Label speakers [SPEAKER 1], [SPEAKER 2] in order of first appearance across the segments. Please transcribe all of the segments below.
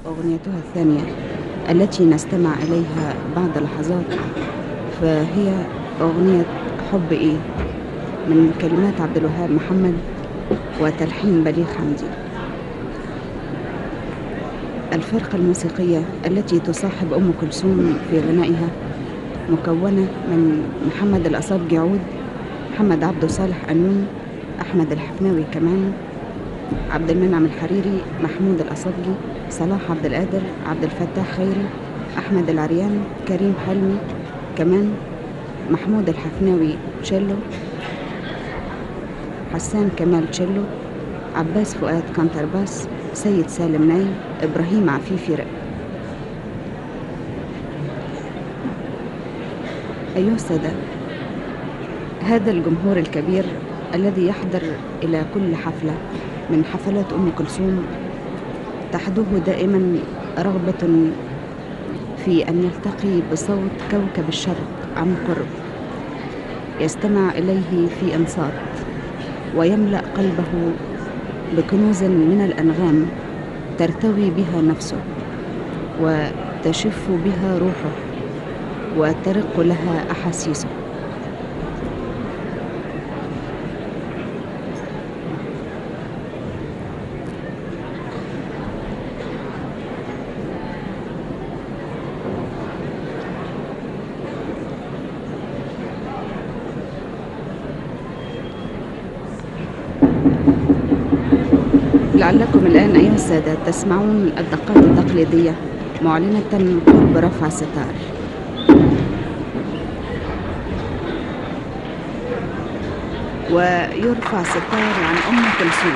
[SPEAKER 1] أغنيتها الثانية التي نستمع إليها بعد لحظات، فهي أغنية حب إيه من كلمات عبد الوهاب محمد وتلحين بليغ حمدي. الفرقة الموسيقية التي تصاحب أم كلثوم في غنائها مكونة من محمد الأصابجي عود، محمد عبده صالح قانون، أحمد الحفناوي كمان، عبد المنعم الحريري، محمود الأصابجي، صلاح عبد القادر، عبد الفتاح خيري، أحمد العريان، كريم حلمي كمان، محمود الحفناوي تشيلو، حسان كمال تشيلو، عباس فؤاد كونترباس، سيد سالم ناي، إبراهيم عفيفي رق. أيها السادة، هذا الجمهور الكبير الذي يحضر إلى كل حفلة من حفلات أم كلثوم تحدوه دائما رغبة في أن يلتقي بصوت كوكب الشرق عن قرب، يستمع إليه في إنصات ويملأ قلبه بكنوز من الأنغام ترتوي بها نفسه وتشف بها روحه وترق لها أحاسيسه. لعلكم الآن أيها السادة تسمعون الدقات التقليدية معلنة قرب رفع ستار. ويرفع ستار عن أم كلثوم.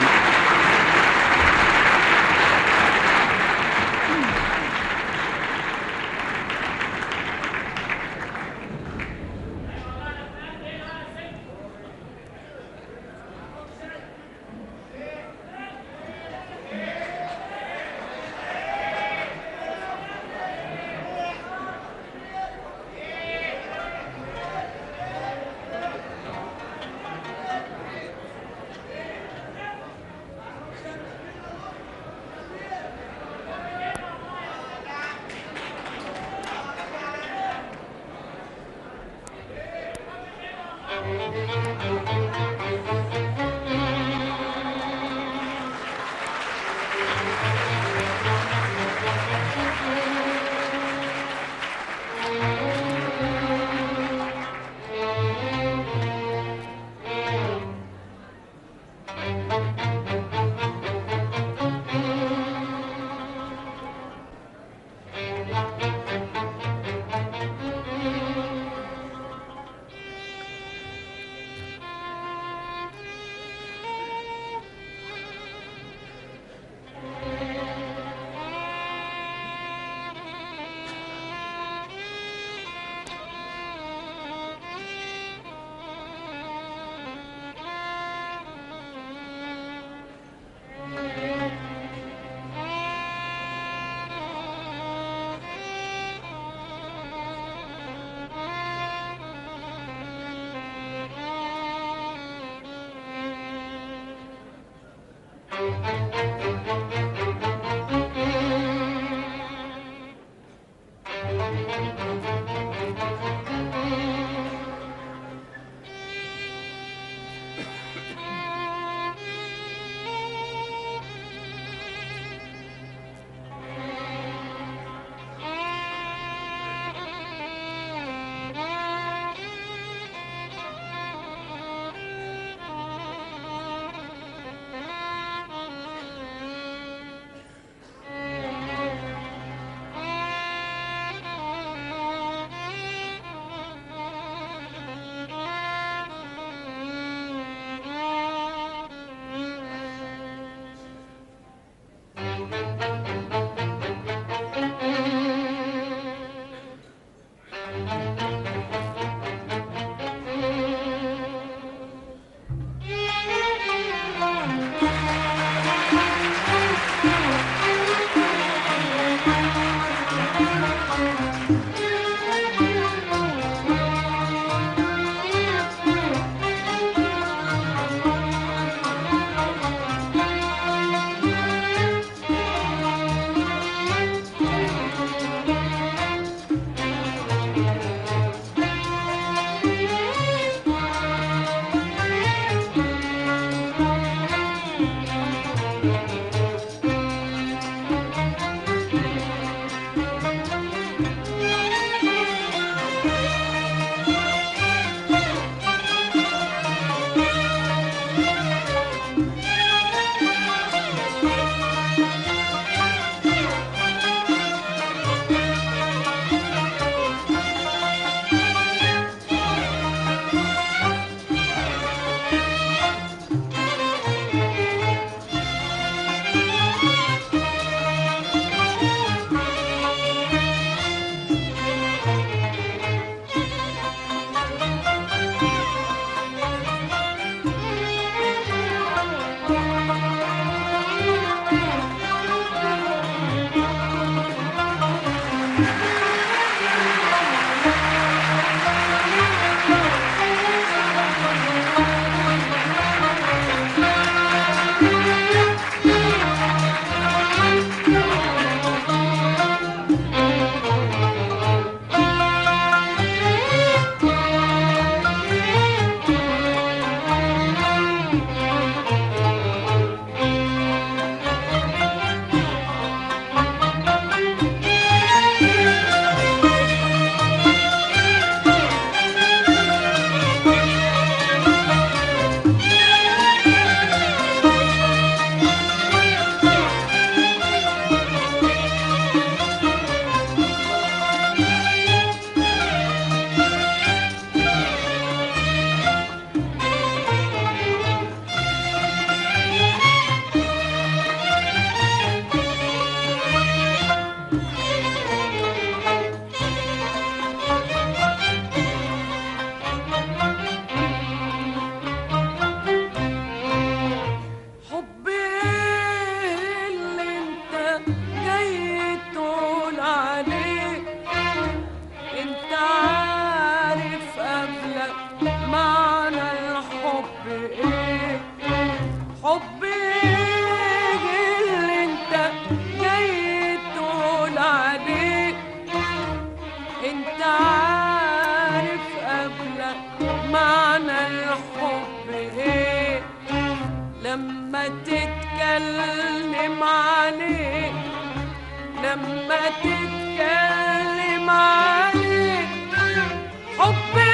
[SPEAKER 2] لما تتكلم عليك، لما تتكلم عليك حبي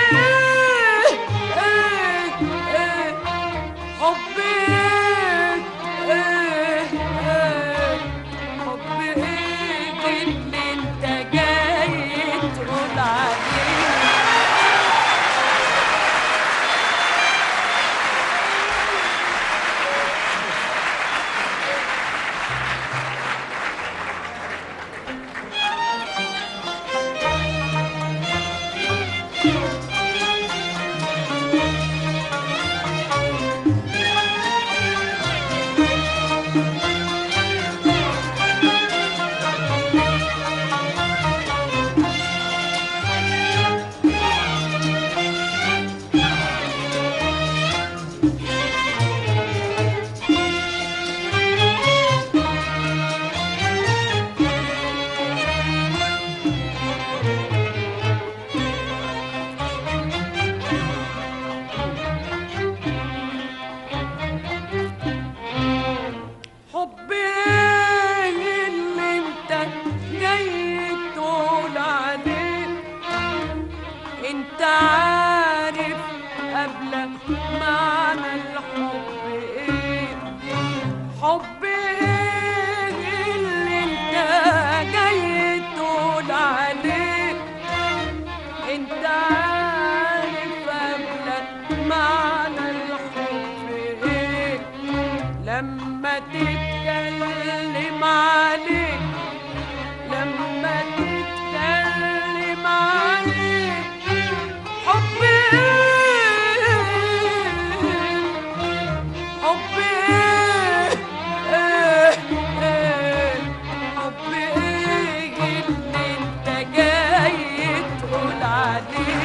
[SPEAKER 2] حبي حبي اللي انت جاي تقول عليه. انت عارف قبل معنى الحب ايه؟ حب ايه اللي انت جاي تقول عليه؟ انت عارف قبل معنى الحب ايه؟ لما تتكلم عليه، لما تتكلم عليه حبي حبي حبي اللي انت جاي تقول عليه.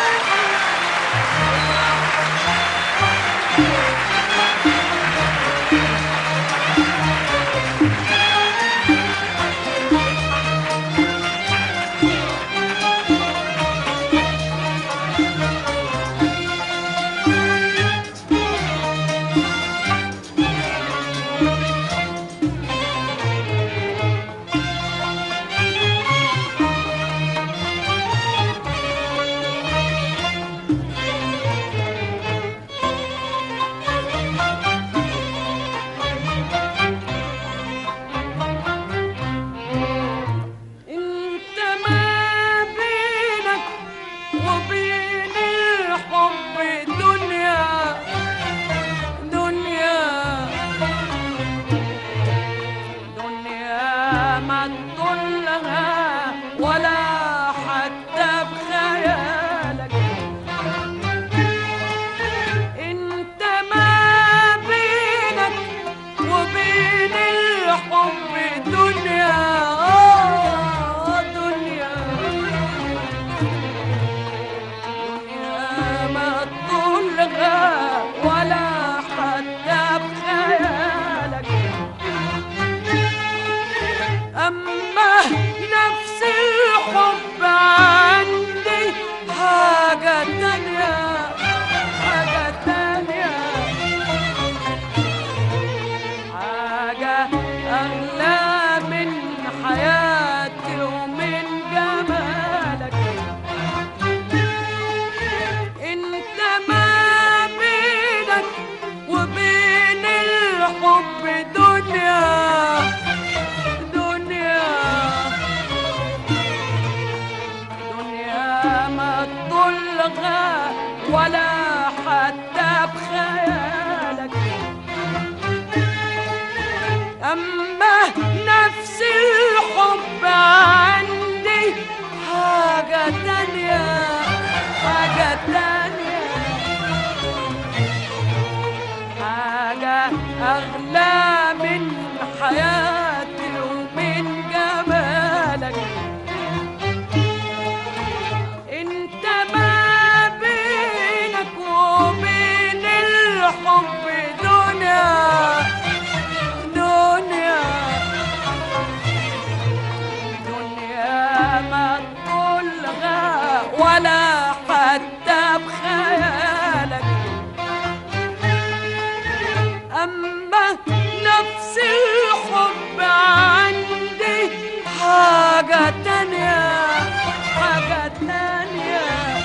[SPEAKER 2] ولا حتى بخيالك انت ما بينك وبين الحب دنيا، دنيا دنيا ما تطولها ولا حتى بخيالك. أما نفس الحب عندي حاجة تانية، حاجة تانية، حاجة أغلى من حياتي ومن جمالك. انت ما بينك وبين الحب دنيا، دنيا حاجة تانية، حاجة تانية،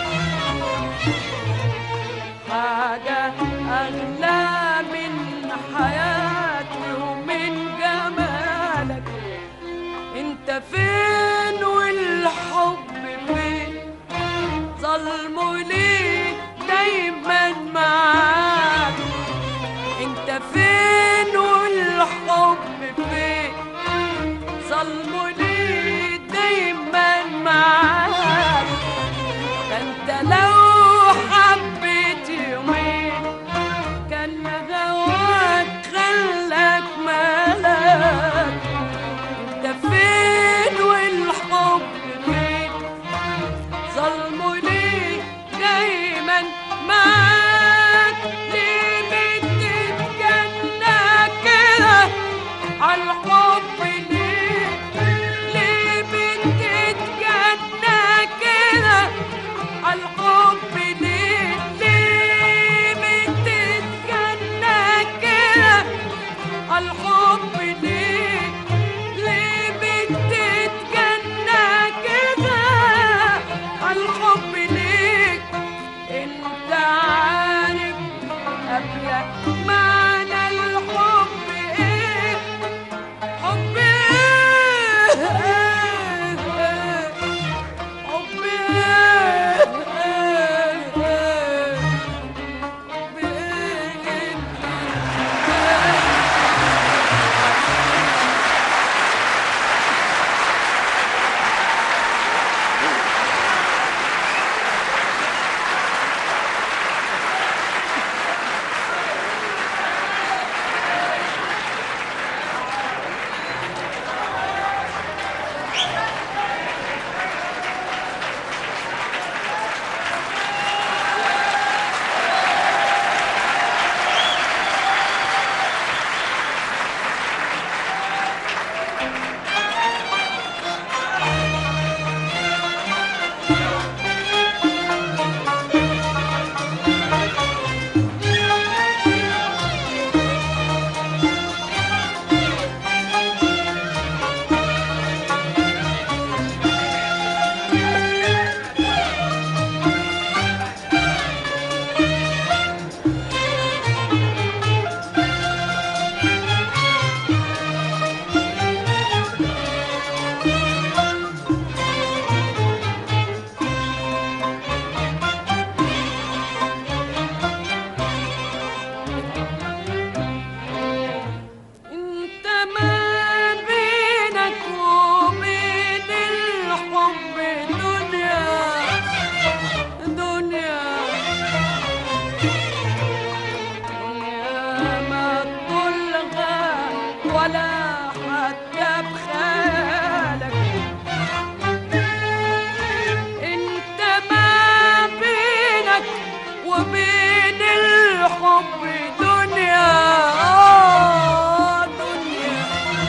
[SPEAKER 2] حاجة أغلى من حياتي ومن جمالك. انت فين والحب فين؟ ظلمه ليه دايما معاك؟ انت فين والحب فين؟ ظلمه ليه دايما معاك؟ ده انت لو حبيت يومين كان هواك خلاك ملاك. انت فين والحب فين؟ ظلمه ليه دايما معاك؟ ليه بتتجنى كده عالحب؟ ليه ليه بتتجنى كده عالحب؟ ليه ليه بتتجنى كده عالحب؟ ليه ليه بتتجنى كده عالحب؟ ليه انت عارف قبل معنى الحب ايه؟ حب ايه؟ حب ايه؟ حب ايه؟ انت ما بينك وبين الحب دنيا، دنيا، دنيا ما تطلها ولا حتى بخيالك. انت ما بينك وبين الحب دنيا، دنيا،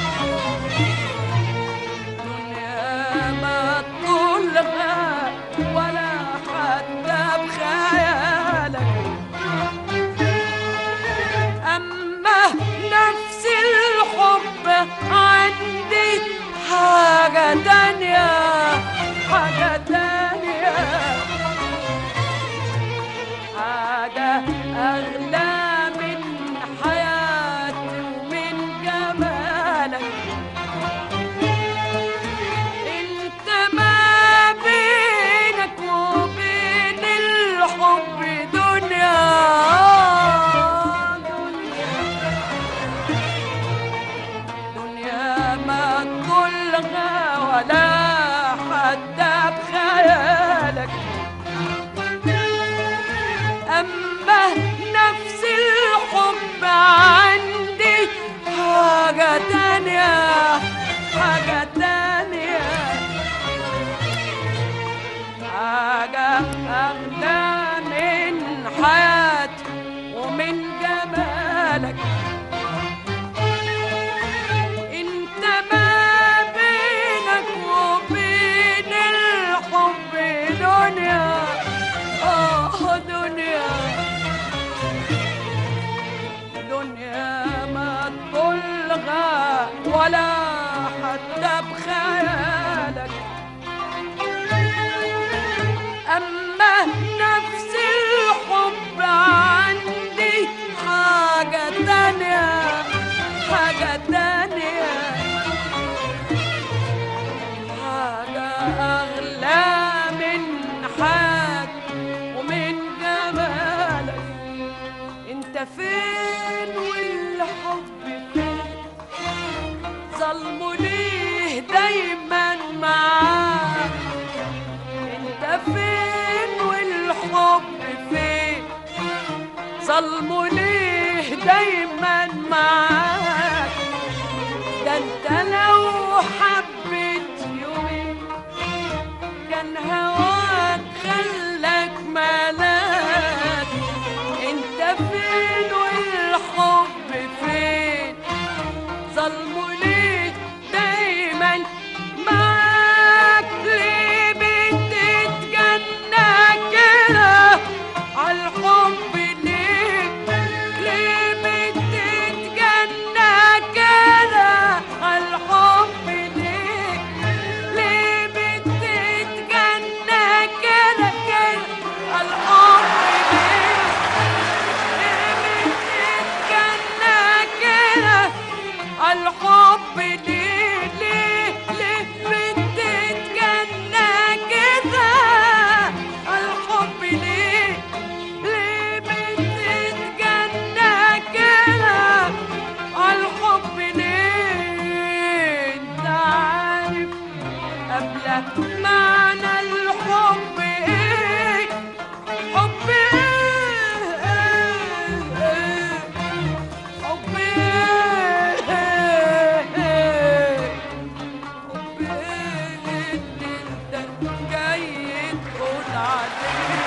[SPEAKER 2] دنيا ما تطولها ولا حتى بخيالك. أما نفس الحب عندي حاجة تانية، حاجة تانية، حاجة أغلى من حياتي ومن جمالك. انت ما بينك وبين الحب دنيا، دنيا، دنيا ما تطولها ولا ظلمه ليه دايما معاك؟ ده انت لو حبيت يومين كان هواك خلاك ملاك. انت فين والحب فين؟ ظلمه ليه دايما معاك؟ ليه بتتجنى كده عالحب؟ ليه بتتجنى كده عالحب؟ ليه بتتجنى كده عالحب؟ ليه بتتجنى كده عالحب؟ ليه بتتجنى كده عالحب؟ ليه بتتجنى كده عالحب؟ ليه انت عارف قبلك معنى الحب ايه؟ حب ايه؟ حب ايه؟ حب ايه اللي انت جاي تقول عليه؟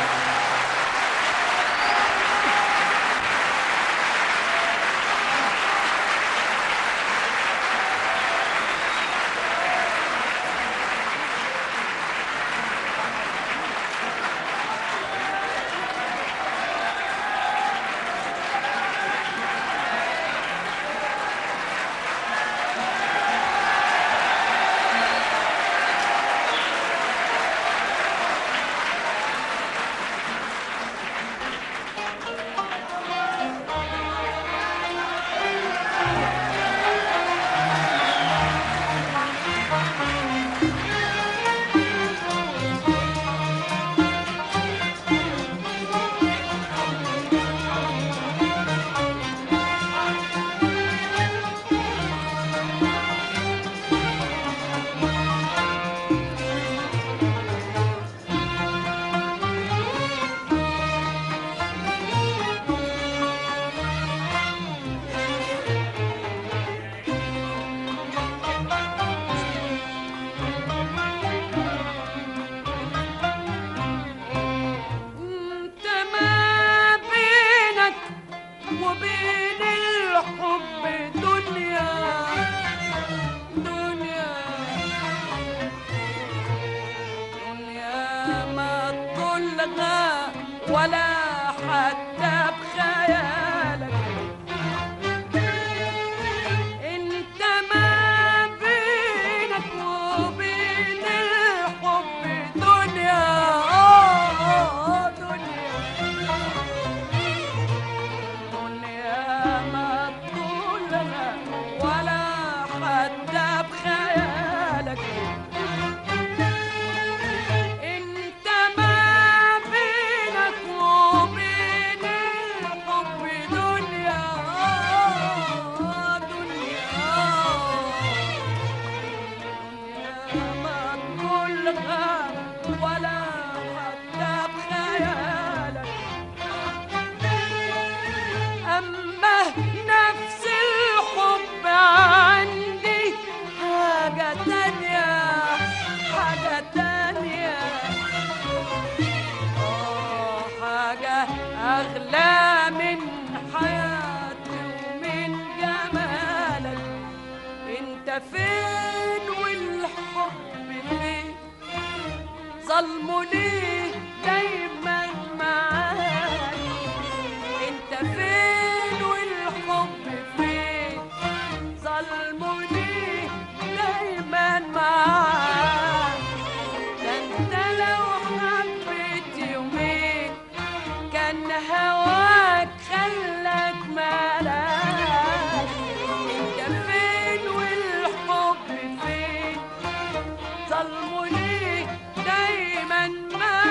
[SPEAKER 2] انت ما بينك وبين الحب دنيا، دنيا ما تلغى ولا حتى بخيالك. انت ما بينك وبين الحب دنيا، دنيا ما تلغى ولا حتى بخيالك. انت ما بينك وبين الحب دنيا، دنيا ما تلغى ولا حتى بخيالك. أما نفس الحب عندي حاجة تانية، حاجة تانية، حاجة أغلى من حياتي ومن جمالك. انت فين والحب فين؟ ظلمه ليه دايما معاك؟ انت فين والحب فين؟ ظلمه ليه دايما معاك؟ ده انت لو حبيت يومين كان هواك خلاك ملاك. انت فين والحب فين؟ ظلمه ليه دايما معاك؟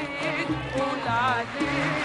[SPEAKER 2] تقول عليه.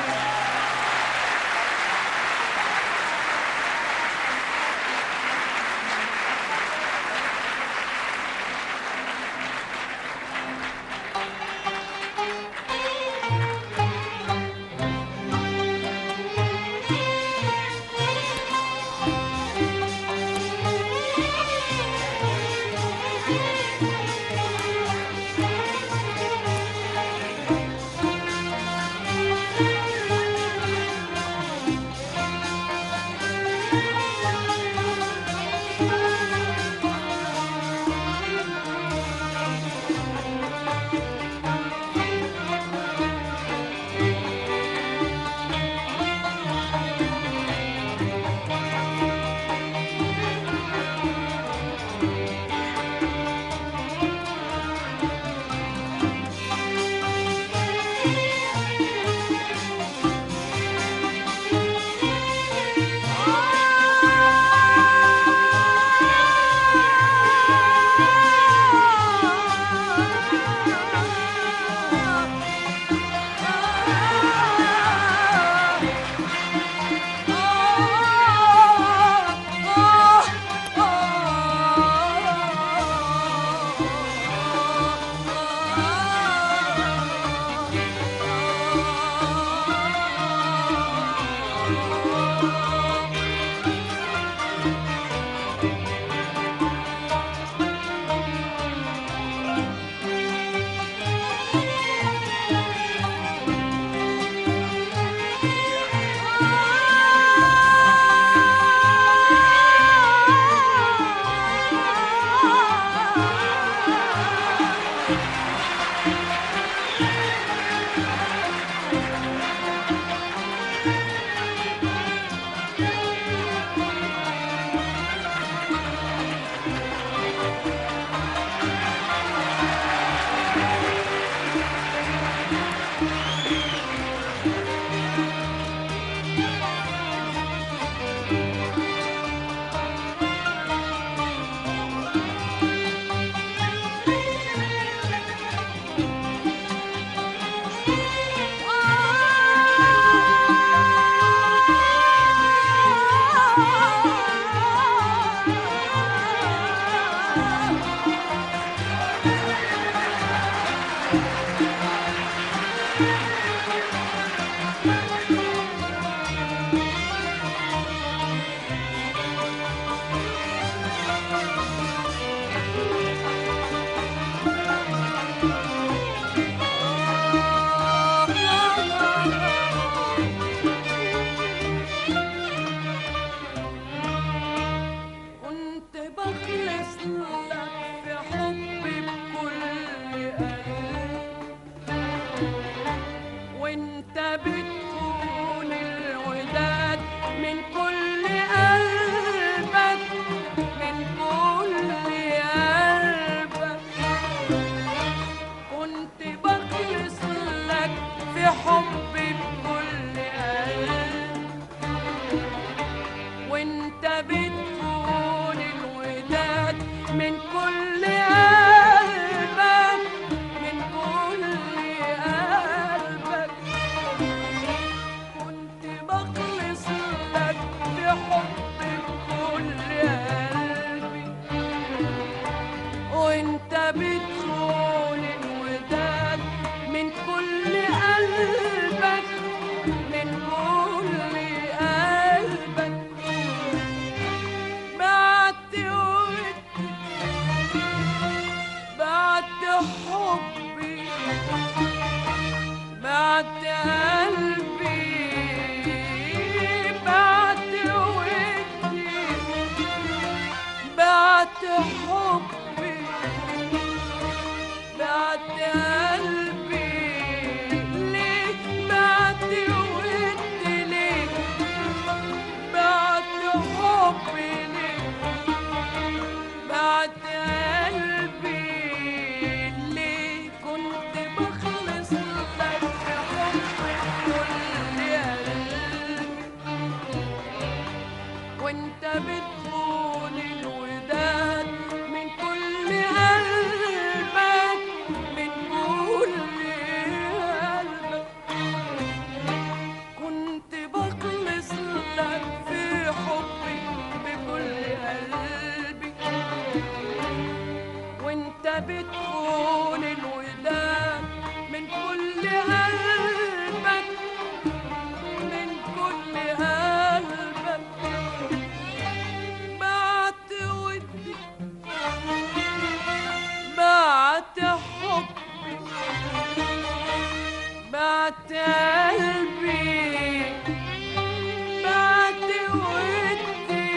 [SPEAKER 2] بعت قلبي بعت ودي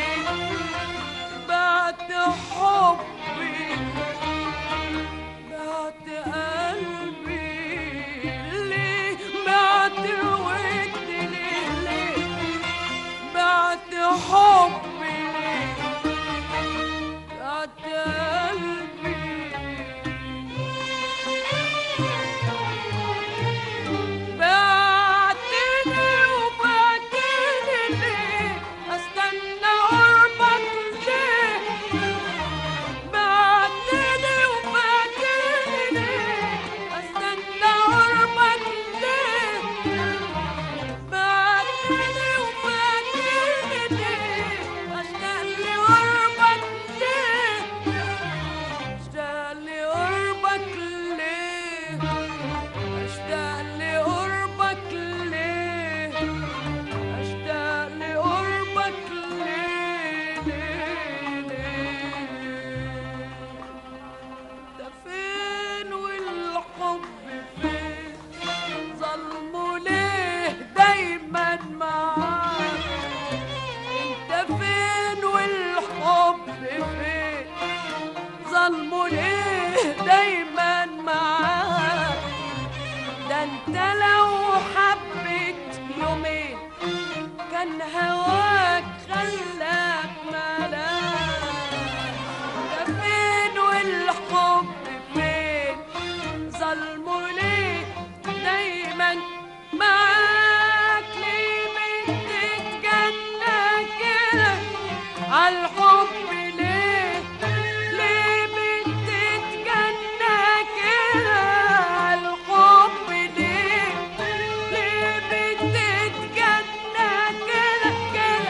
[SPEAKER 2] بعت حبي بعت قلبي ليه بعت ودي ليه بعت حبي ليه بعت قلبي بعتني وبعتني ليه استنى قربك ليه بعتني وبعتني ليه استنى قربك ليه بعتني وبعتني ليه اشتاق لقربك ليه اشتاق لقربك ليه اشتاق لقربك ليه اشتاق لقربك ليه انت فين والحب فين ظلمه ليه دايما معاك انت فين والحب فين ظلمه ليه دايما معاك ده انت لو حبيت يومين كان هواك خلاك ملاك ده فين والحب فين ظلمه ليه دايما معاك ليه بتتجنى كده عالحب ليه ليه بتتجنى كده عالحب ليه ليه بتتجنى كده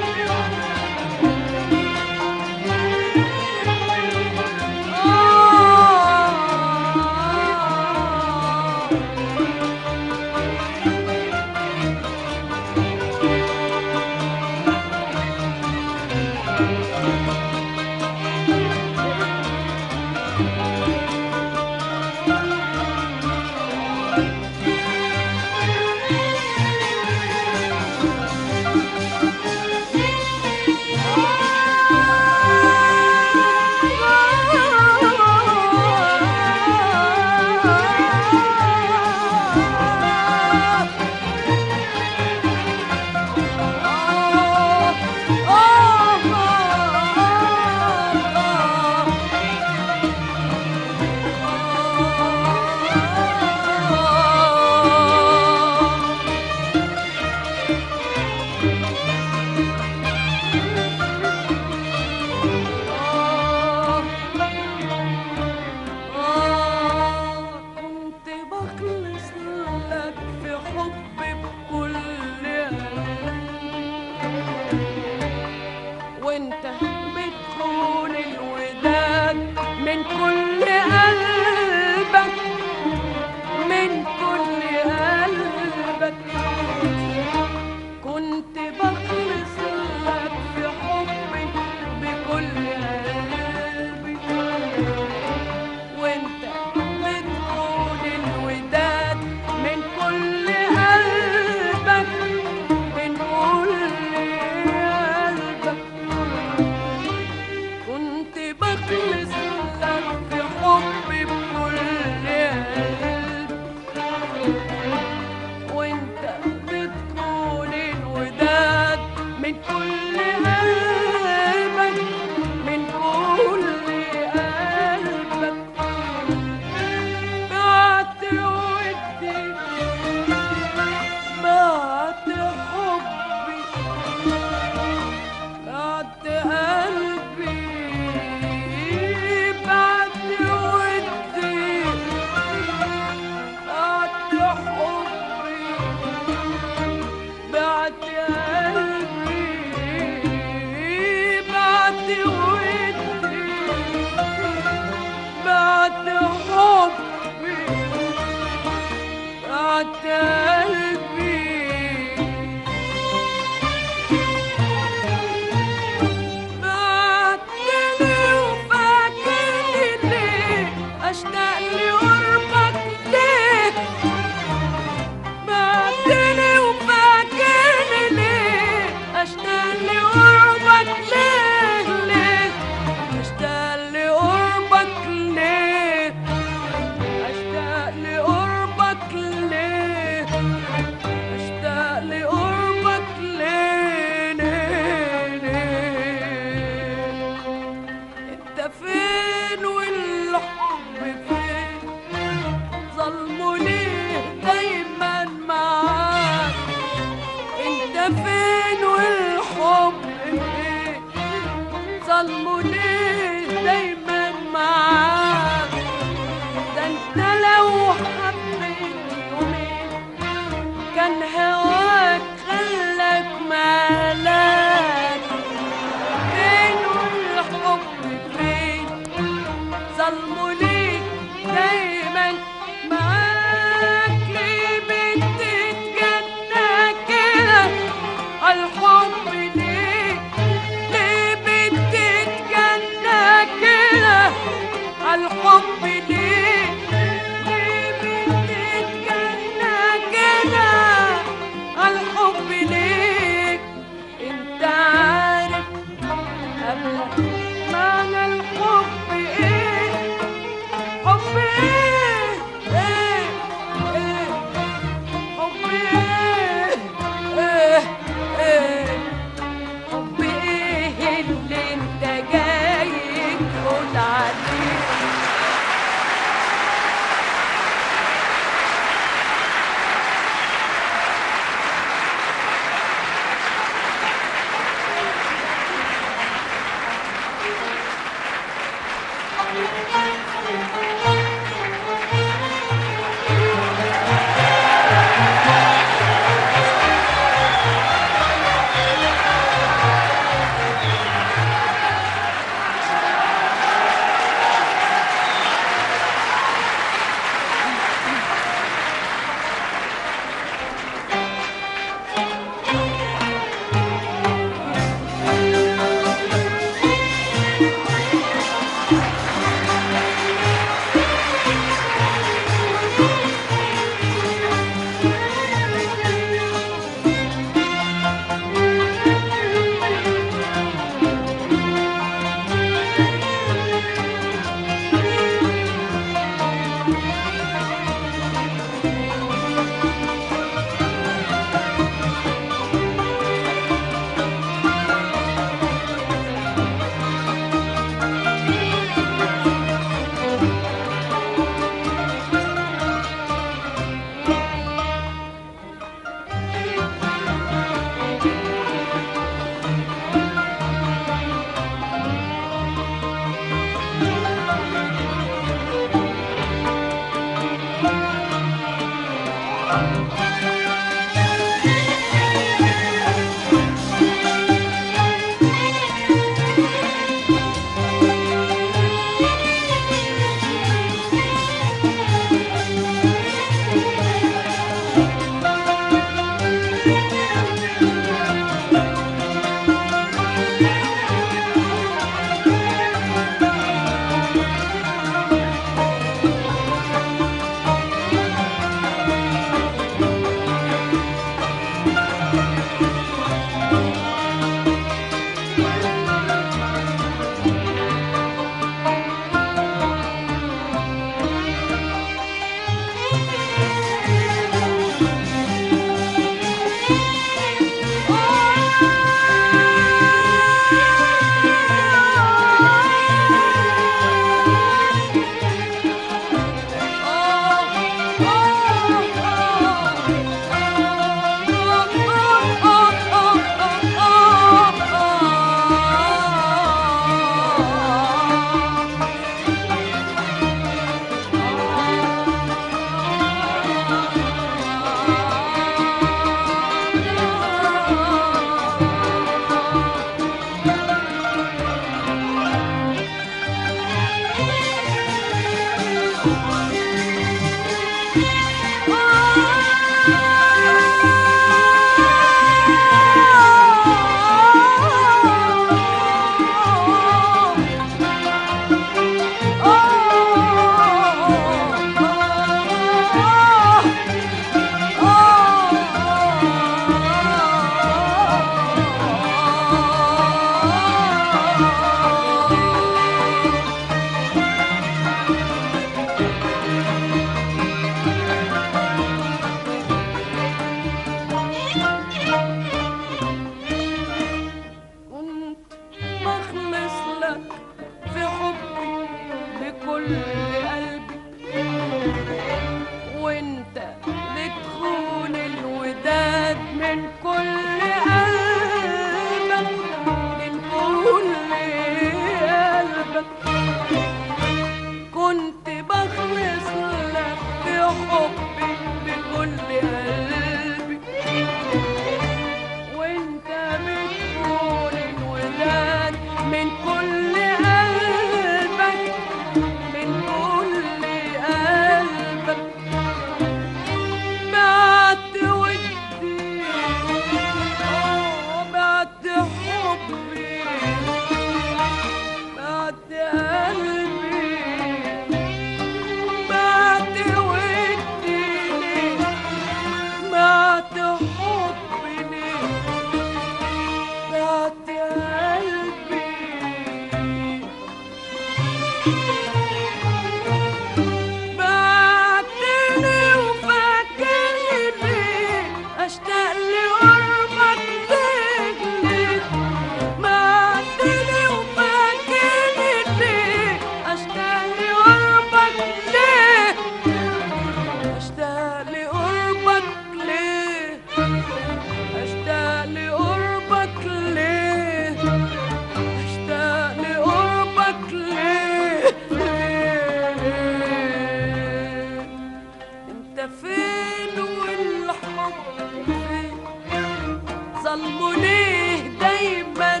[SPEAKER 2] ظلمه ليه دايما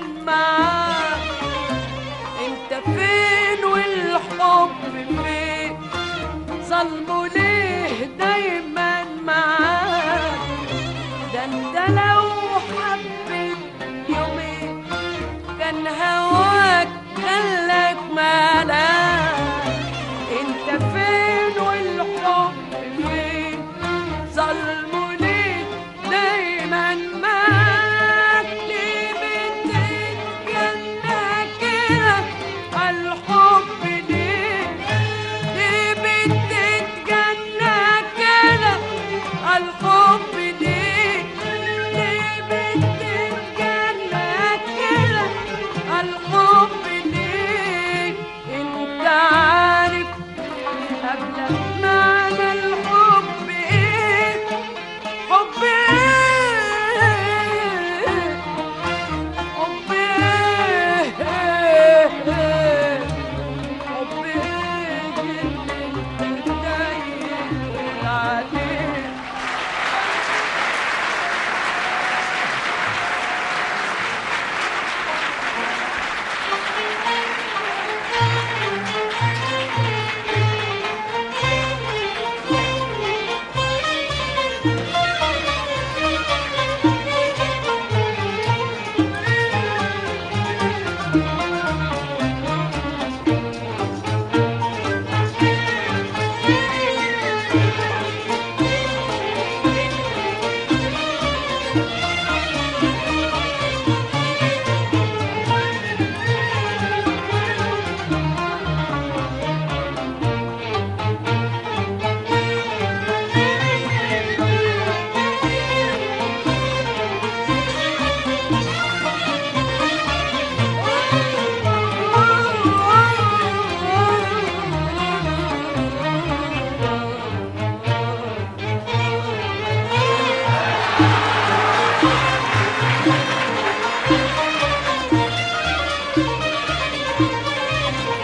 [SPEAKER 2] معاك؟ انت فين والحب فين؟ ظلمه ليه دايما معاك؟ ده انت لو حبيت يومين كان هواك خلاك مالك.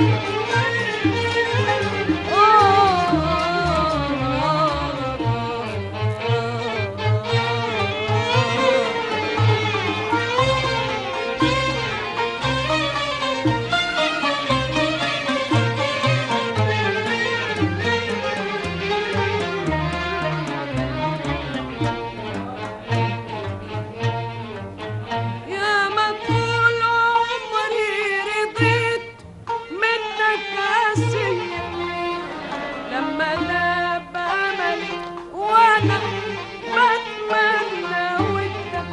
[SPEAKER 2] يا ما طول عمري رضيت منك قاسية لما داب أملي وأنا بتمنى ودك.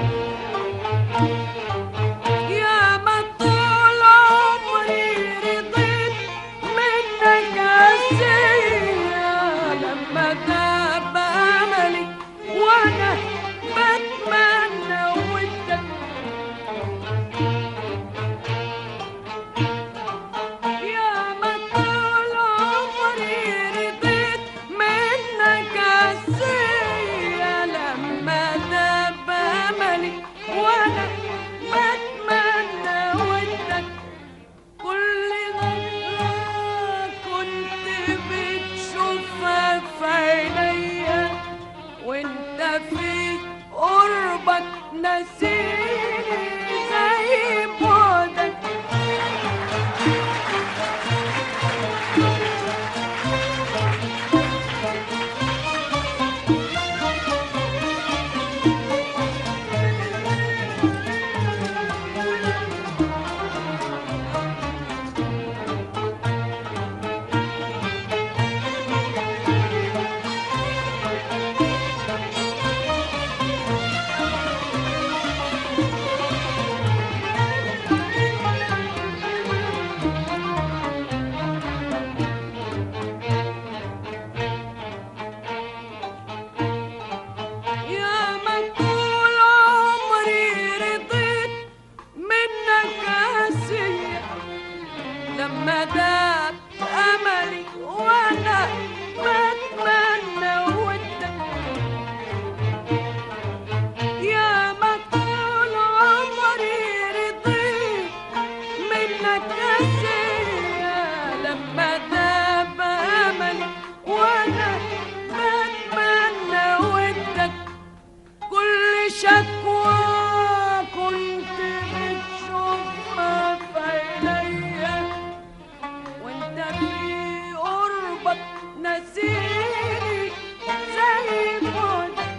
[SPEAKER 2] يا ما طول عمري رضيت منك قاسية لما داب أملي وأنا بتمنى ودك. يا ما طول عمري رضيت منك قاسية لما داب أملي وأنا بتمنى ودك. كل غلطة كنت بتشوفها في عينيا وانت في قربك نسيني زي بعدك. يا ما طول عمري رضيت منك قاسية لما داب أملي وأنا بتمنى ودك. يا ما طول عمري رضيت منك قاسية لما داب أملي وأنا بتمنى ودك. كل شكوى كنت بتشوفها في عينيا وانت في قربك نسيني زي بعدك.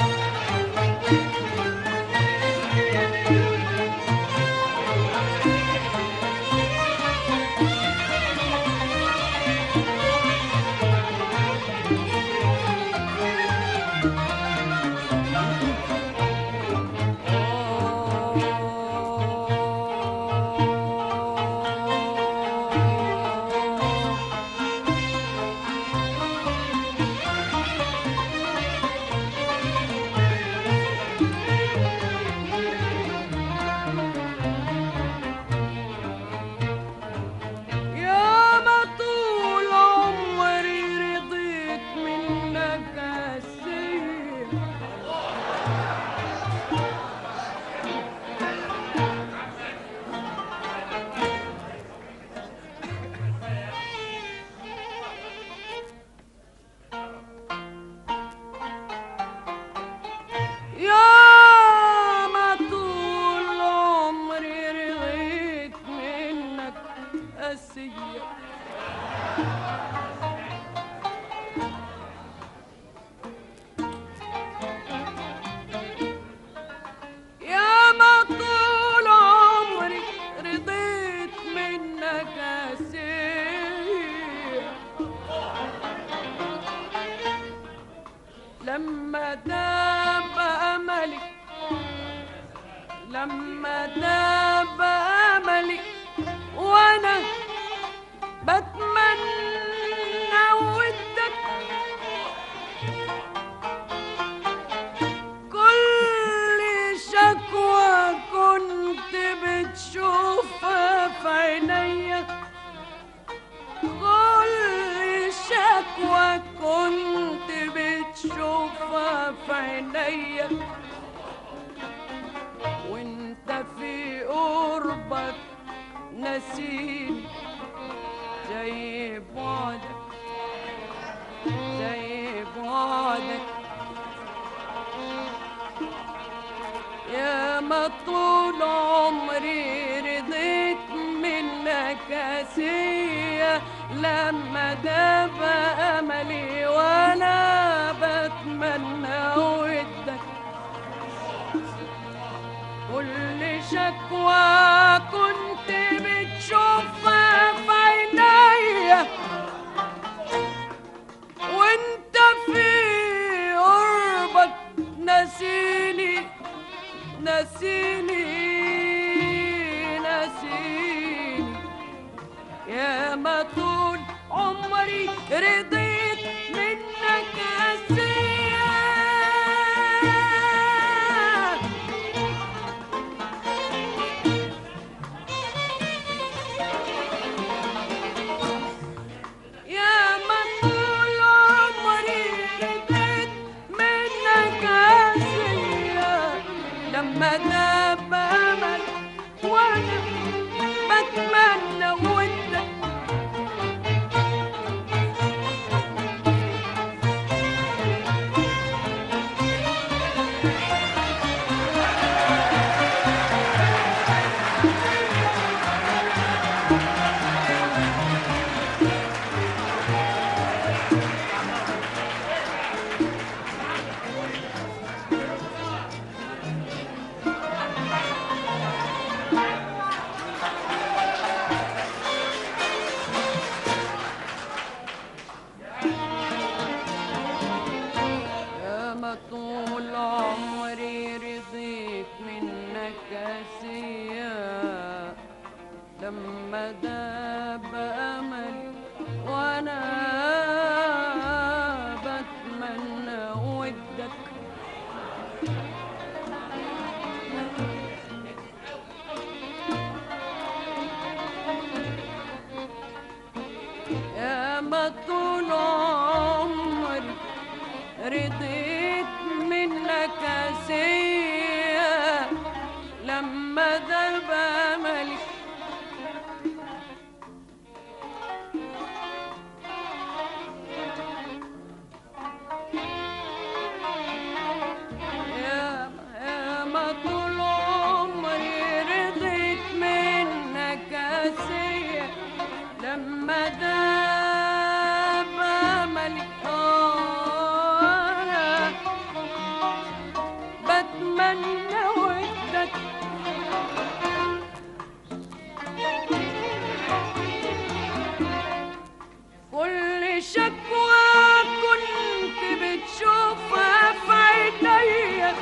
[SPEAKER 2] يا ما طول عمري رضيت منك قاسية يا ما طول عمري رضيت منك قاسية. يا ما طول عمري رضيت منك قاسية لما داب أملي لما داب أملي وأنا بتمنى ودك. كل شكوى كنت بتشوفها في عينيا كل شكوى كنت بتشوفها في عينيا وانت في قربك نسيني لما داب أملي وأنا بتمنى ودك. كل شكوى كنت بتشوفها في عينيا وانت في قربك ناسيني ناسيني ناسيني. يا ما طول عمري رضيت منك قاسية لما داب أمل وأنا بتمنى ودك. طول عمري رضيت منك قاسية لما داب أملي وأنا بتمنى ودك. يا ما طول عمري رضيت منك قاسية لما داب أملي يا ما طول عمري رضيت منك قاسية لما داب أملي بتمنى ودك. كل شكوى كنت بتشوفها في عينيا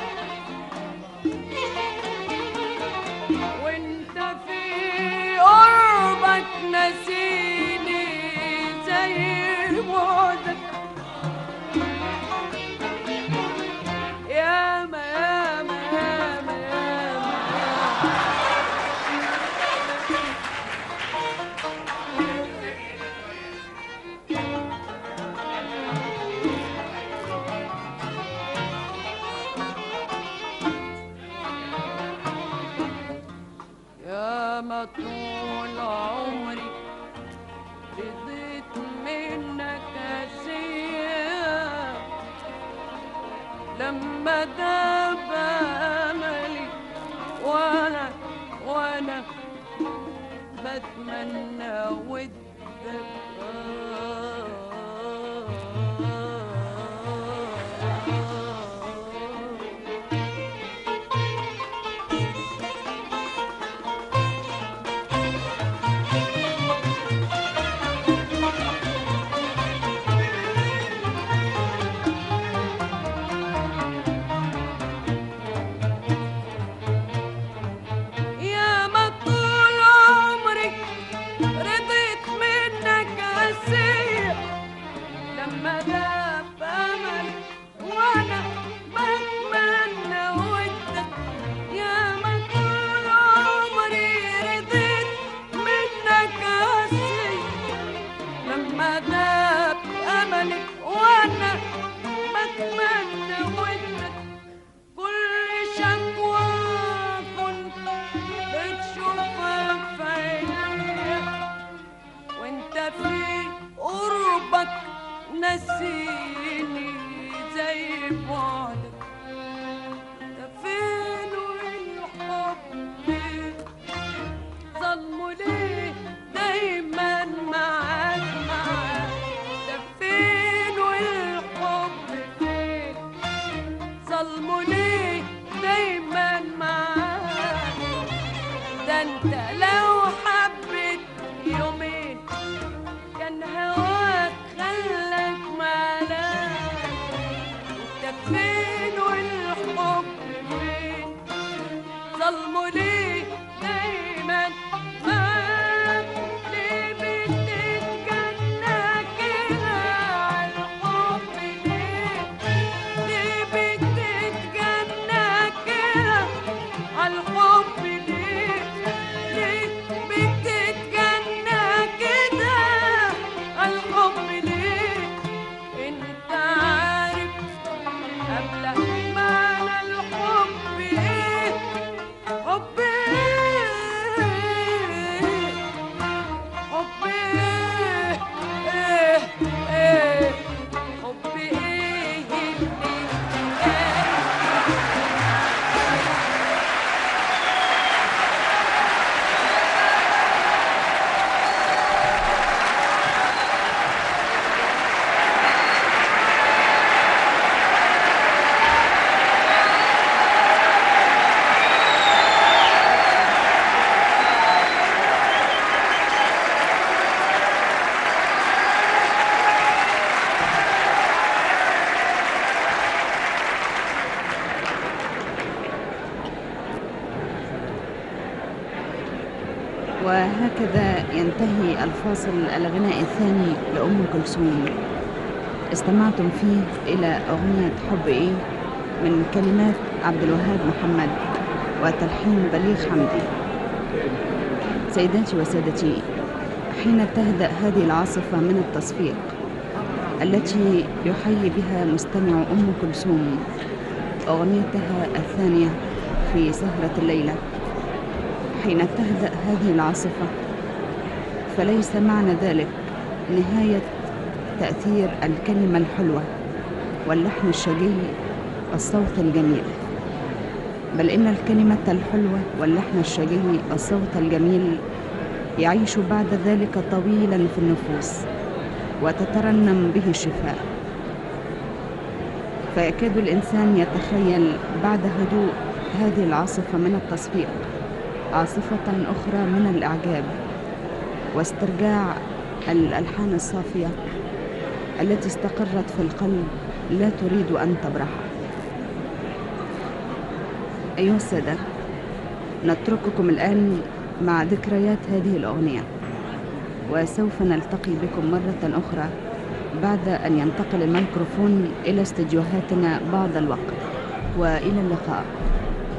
[SPEAKER 2] وانت في قربك ناسيني زي بعدك. يا ما طول عمري رضيت منك قاسية لما داب أملي وأنا بتمنى ودك. نسيني زي بعدك. ده فين والحب ظلمه ليه دايما معاك
[SPEAKER 1] الفاصل الغنائي الثاني لأم كلثوم استمعتم فيه إلى أغنية حب إيه من كلمات عبد الوهاب محمد وتلحين بليغ حمدي. سيداتي وسادتي، حين تهدأ هذه العاصفة من التصفيق التي يحيي بها مستمع أم كلثوم أغنيتها الثانية في سهرة الليلة، حين تهدأ هذه العاصفة فليس معنى ذلك نهاية تأثير الكلمة الحلوة واللحن الشجي الصوت الجميل، بل إن الكلمة الحلوة واللحن الشجي الصوت الجميل يعيش بعد ذلك طويلا في النفوس وتترنم به الشفاء، فيكاد الإنسان يتخيل بعد هدوء هذه العاصفة من التصفيق عاصفة أخرى من الإعجاب واسترجاع الألحان الصافية التي استقرت في القلب لا تريد أن تبرح. أيها السادة، نترككم الآن مع ذكريات هذه الأغنية، وسوف نلتقي بكم مرة أخرى بعد أن ينتقل الميكروفون إلى استديوهاتنا بعض الوقت، وإلى اللقاء.